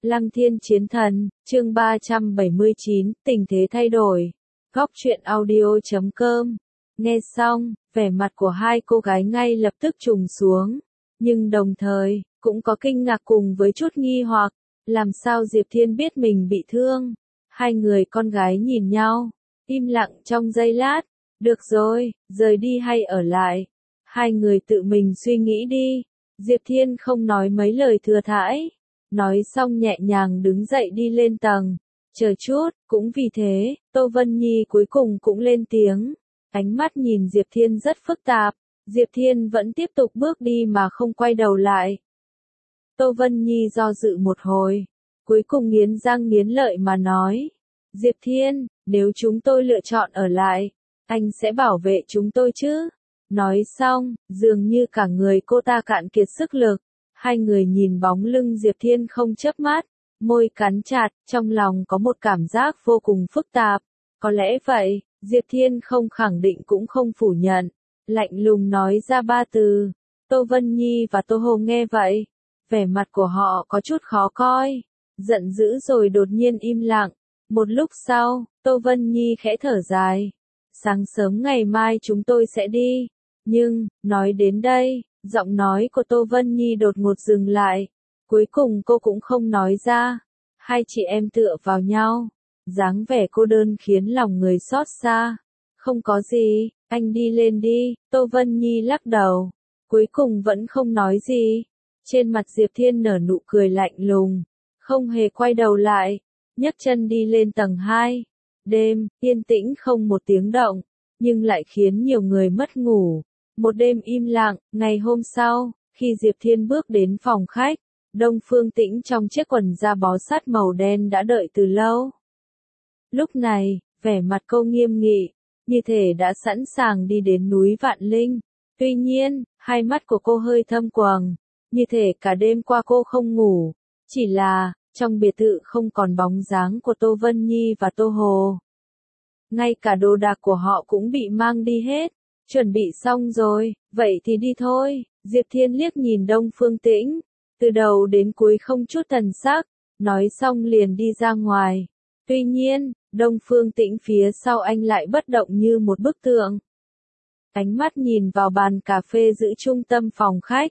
Lăng Thiên Chiến Thần, chương 379, tình thế thay đổi. Góc truyện audio.com. Nghe xong, vẻ mặt của hai cô gái ngay lập tức trùng xuống, nhưng đồng thời, cũng có kinh ngạc cùng với chút nghi hoặc, làm sao Diệp Thiên biết mình bị thương. Hai người con gái nhìn nhau, im lặng trong giây lát, được rồi, rời đi hay ở lại? Hai người tự mình suy nghĩ đi. Diệp Thiên không nói mấy lời thừa thãi. Nói xong nhẹ nhàng đứng dậy đi lên tầng. Chờ chút, cũng vì thế, Tô Vân Nhi cuối cùng cũng lên tiếng. Ánh mắt nhìn Diệp Thiên rất phức tạp. Diệp Thiên vẫn tiếp tục bước đi mà không quay đầu lại. Tô Vân Nhi do dự một hồi. Cuối cùng nghiến răng nghiến lợi mà nói. Diệp Thiên, nếu chúng tôi lựa chọn ở lại, anh sẽ bảo vệ chúng tôi chứ? Nói xong, dường như cả người cô ta cạn kiệt sức lực. Hai người nhìn bóng lưng Diệp Thiên không chớp mắt, môi cắn chặt, trong lòng có một cảm giác vô cùng phức tạp. Có lẽ vậy, Diệp Thiên không khẳng định cũng không phủ nhận. Lạnh lùng nói ra ba từ. Tô Vân Nhi và Tô Hồ nghe vậy. Vẻ mặt của họ có chút khó coi. Giận dữ rồi đột nhiên im lặng. Một lúc sau, Tô Vân Nhi khẽ thở dài. Sáng sớm ngày mai chúng tôi sẽ đi. Nhưng, nói đến đây, giọng nói của Tô Vân Nhi đột ngột dừng lại. Cuối cùng cô cũng không nói ra. Hai chị em tựa vào nhau. Dáng vẻ cô đơn khiến lòng người xót xa. Không có gì, anh đi lên đi. Tô Vân Nhi lắc đầu. Cuối cùng vẫn không nói gì. Trên mặt Diệp Thiên nở nụ cười lạnh lùng. Không hề quay đầu lại. Nhấc chân đi lên tầng 2. Đêm, yên tĩnh không một tiếng động. Nhưng lại khiến nhiều người mất ngủ. Một đêm im lặng, ngày hôm sau, khi Diệp Thiên bước đến phòng khách, Đông Phương Tĩnh trong chiếc quần da bó sát màu đen đã đợi từ lâu. Lúc này, vẻ mặt cô nghiêm nghị, như thể đã sẵn sàng đi đến núi Vạn Linh. Tuy nhiên, hai mắt của cô hơi thâm quầng, như thể cả đêm qua cô không ngủ. Chỉ là, trong biệt thự không còn bóng dáng của Tô Vân Nhi và Tô Hồ. Ngay cả đồ đạc của họ cũng bị mang đi hết. Chuẩn bị xong rồi, vậy thì đi thôi. Diệp Thiên liếc nhìn Đông Phương Tĩnh, từ đầu đến cuối không chút thần sắc, nói xong liền đi ra ngoài. Tuy nhiên, Đông Phương Tĩnh phía sau anh lại bất động như một bức tượng. Ánh mắt nhìn vào bàn cà phê giữ trung tâm phòng khách.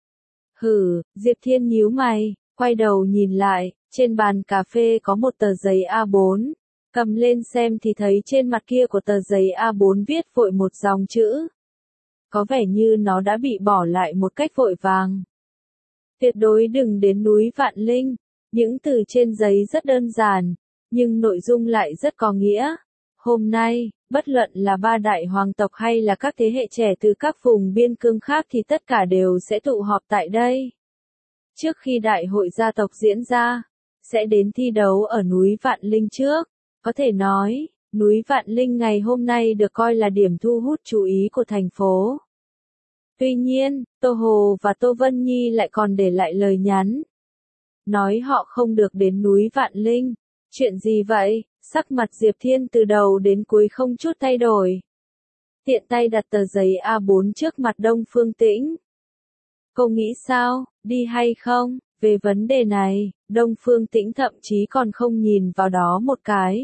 Hử, Diệp Thiên nhíu mày, quay đầu nhìn lại, trên bàn cà phê có một tờ giấy A4. Cầm lên xem thì thấy trên mặt kia của tờ giấy A4 viết vội một dòng chữ. Có vẻ như nó đã bị bỏ lại một cách vội vàng. Tuyệt đối đừng đến núi Vạn Linh. Những từ trên giấy rất đơn giản, nhưng nội dung lại rất có nghĩa. Hôm nay, bất luận là ba đại hoàng tộc hay là các thế hệ trẻ từ các vùng biên cương khác thì tất cả đều sẽ tụ họp tại đây. Trước khi đại hội gia tộc diễn ra, sẽ đến thi đấu ở núi Vạn Linh trước. Có thể nói, núi Vạn Linh ngày hôm nay được coi là điểm thu hút chú ý của thành phố. Tuy nhiên, Tô Hồ và Tô Vân Nhi lại còn để lại lời nhắn. Nói họ không được đến núi Vạn Linh. Chuyện gì vậy? Sắc mặt Diệp Thiên từ đầu đến cuối không chút thay đổi. Tiện tay đặt tờ giấy A4 trước mặt Đông Phương Tĩnh. Cô nghĩ sao, đi hay không? Về vấn đề này, Đông Phương Tĩnh thậm chí còn không nhìn vào đó một cái.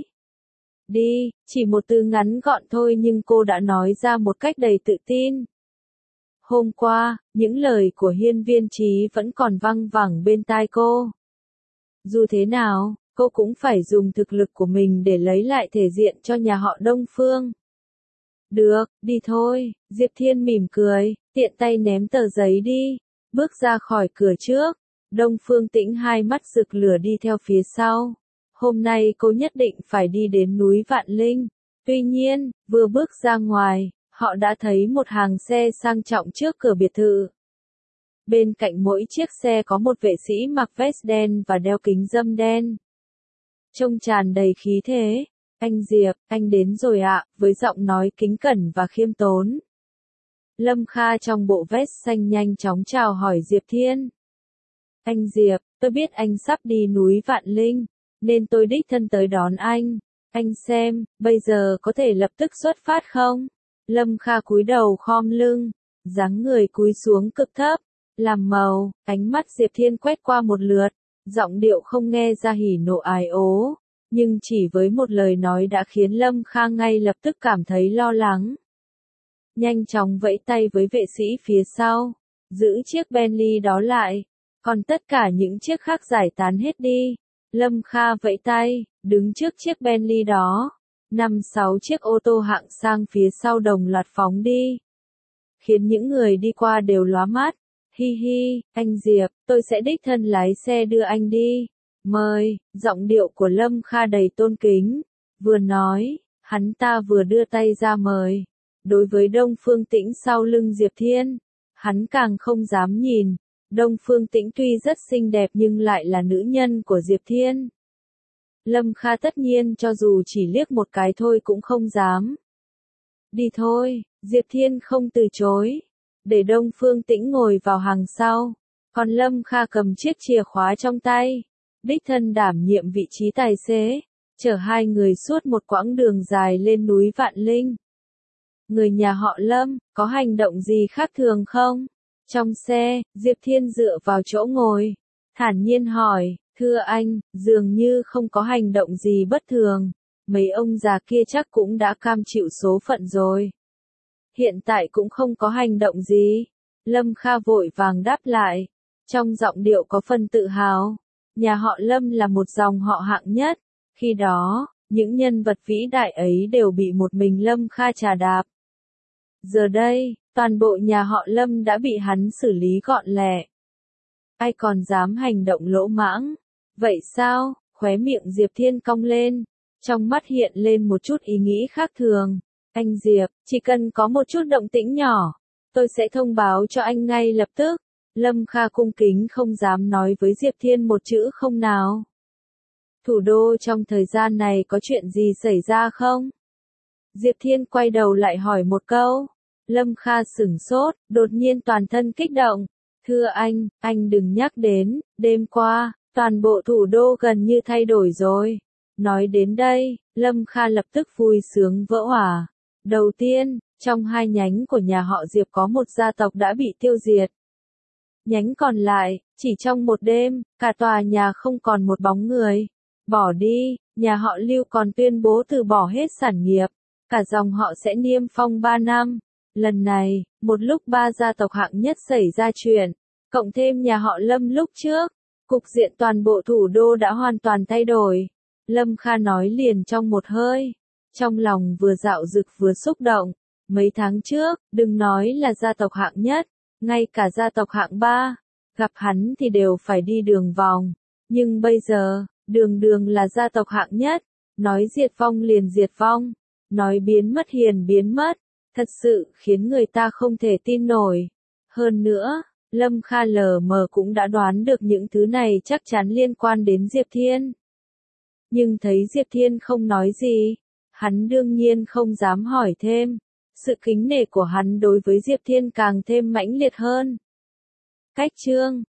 Đi, chỉ một từ ngắn gọn thôi nhưng cô đã nói ra một cách đầy tự tin. Hôm qua, những lời của Hiên Viên Chí vẫn còn văng vẳng bên tai cô. Dù thế nào, cô cũng phải dùng thực lực của mình để lấy lại thể diện cho nhà họ Đông Phương. Được, đi thôi, Diệp Thiên mỉm cười, tiện tay ném tờ giấy đi, bước ra khỏi cửa trước. Đông Phương Tĩnh hai mắt rực lửa đi theo phía sau. Hôm nay cô nhất định phải đi đến núi Vạn Linh. Tuy nhiên, vừa bước ra ngoài, họ đã thấy một hàng xe sang trọng trước cửa biệt thự. Bên cạnh mỗi chiếc xe có một vệ sĩ mặc vest đen và đeo kính râm đen. Trông tràn đầy khí thế. Anh Diệp, anh đến rồi ạ, với giọng nói kính cẩn và khiêm tốn. Lâm Kha trong bộ vest xanh nhanh chóng chào hỏi Diệp Thiên. Anh Diệp, tôi biết anh sắp đi núi Vạn Linh, nên tôi đích thân tới đón anh. Anh xem, bây giờ có thể lập tức xuất phát không? Lâm Kha cúi đầu khom lưng, dáng người cúi xuống cực thấp, làm màu, ánh mắt Diệp Thiên quét qua một lượt, Giọng điệu không nghe ra hỉ nộ ái ố, nhưng chỉ với một lời nói đã khiến Lâm Kha ngay lập tức cảm thấy lo lắng. Nhanh chóng vẫy tay với vệ sĩ phía sau, giữ chiếc Bentley đó lại, còn tất cả những chiếc khác giải tán hết đi. Lâm Kha vẫy tay, đứng trước chiếc Bentley đó. 5-6 chiếc ô tô hạng sang phía sau đồng loạt phóng đi, khiến những người đi qua đều lóa mắt. Hi hi, anh Diệp, tôi sẽ đích thân lái xe đưa anh đi. Mời, giọng điệu của Lâm Kha đầy tôn kính. Vừa nói, hắn ta vừa đưa tay ra mời. Đối với Đông Phương Tĩnh sau lưng Diệp Thiên, hắn càng không dám nhìn. Đông Phương Tĩnh tuy rất xinh đẹp nhưng lại là nữ nhân của Diệp Thiên. Lâm Kha tất nhiên cho dù chỉ liếc một cái thôi cũng không dám. Đi thôi, Diệp Thiên không từ chối, để Đông Phương Tĩnh ngồi vào hàng sau, còn Lâm Kha cầm chiếc chìa khóa trong tay, đích thân đảm nhiệm vị trí tài xế, chở hai người suốt một quãng đường dài lên núi Vạn Linh. Người nhà họ Lâm, có hành động gì khác thường không? Trong xe, Diệp Thiên dựa vào chỗ ngồi, thản nhiên hỏi, thưa anh, dường như không có hành động gì bất thường, mấy ông già kia chắc cũng đã cam chịu số phận rồi. Hiện tại cũng không có hành động gì. Lâm Kha vội vàng đáp lại, trong giọng điệu có phần tự hào. Nhà họ Lâm là một dòng họ hạng nhất, khi đó, những nhân vật vĩ đại ấy đều bị một mình Lâm Kha trà đạp. Giờ đây, toàn bộ nhà họ Lâm đã bị hắn xử lý gọn lẹ. Ai còn dám hành động lỗ mãng? Vậy sao? Khóe miệng Diệp Thiên cong lên, trong mắt hiện lên một chút ý nghĩ khác thường. Anh Diệp, chỉ cần có một chút động tĩnh nhỏ, tôi sẽ thông báo cho anh ngay lập tức. Lâm Kha cung kính không dám nói với Diệp Thiên một chữ không nào. Thủ đô trong thời gian này có chuyện gì xảy ra không? Diệp Thiên quay đầu lại hỏi một câu. Lâm Kha sửng sốt, đột nhiên toàn thân kích động. Thưa anh đừng nhắc đến, đêm qua, toàn bộ thủ đô gần như thay đổi rồi. Nói đến đây, Lâm Kha lập tức vui sướng vỡ òa. Đầu tiên, trong hai nhánh của nhà họ Diệp có một gia tộc đã bị tiêu diệt. Nhánh còn lại, chỉ trong một đêm, cả tòa nhà không còn một bóng người. Bỏ đi, nhà họ Lưu còn tuyên bố từ bỏ hết sản nghiệp. Cả dòng họ sẽ niêm phong 3 năm. Lần này, một lúc 3 gia tộc hạng nhất xảy ra chuyện, cộng thêm nhà họ Lâm lúc trước, cục diện toàn bộ thủ đô đã hoàn toàn thay đổi. Lâm Kha nói liền trong một hơi, trong lòng vừa dạo dực vừa xúc động. Mấy tháng trước, đừng nói là gia tộc hạng nhất, ngay cả gia tộc hạng 3, gặp hắn thì đều phải đi đường vòng. Nhưng bây giờ, đường đường là gia tộc hạng nhất, nói diệt vong liền diệt vong, nói biến mất liền biến mất, thật sự khiến người ta không thể tin nổi. Hơn nữa, Lâm Kha lờ mờ cũng đã đoán được những thứ này chắc chắn liên quan đến Diệp Thiên. Nhưng thấy Diệp Thiên không nói gì, hắn đương nhiên không dám hỏi thêm. Sự kính nể của hắn đối với Diệp Thiên càng thêm mãnh liệt hơn. Cách chương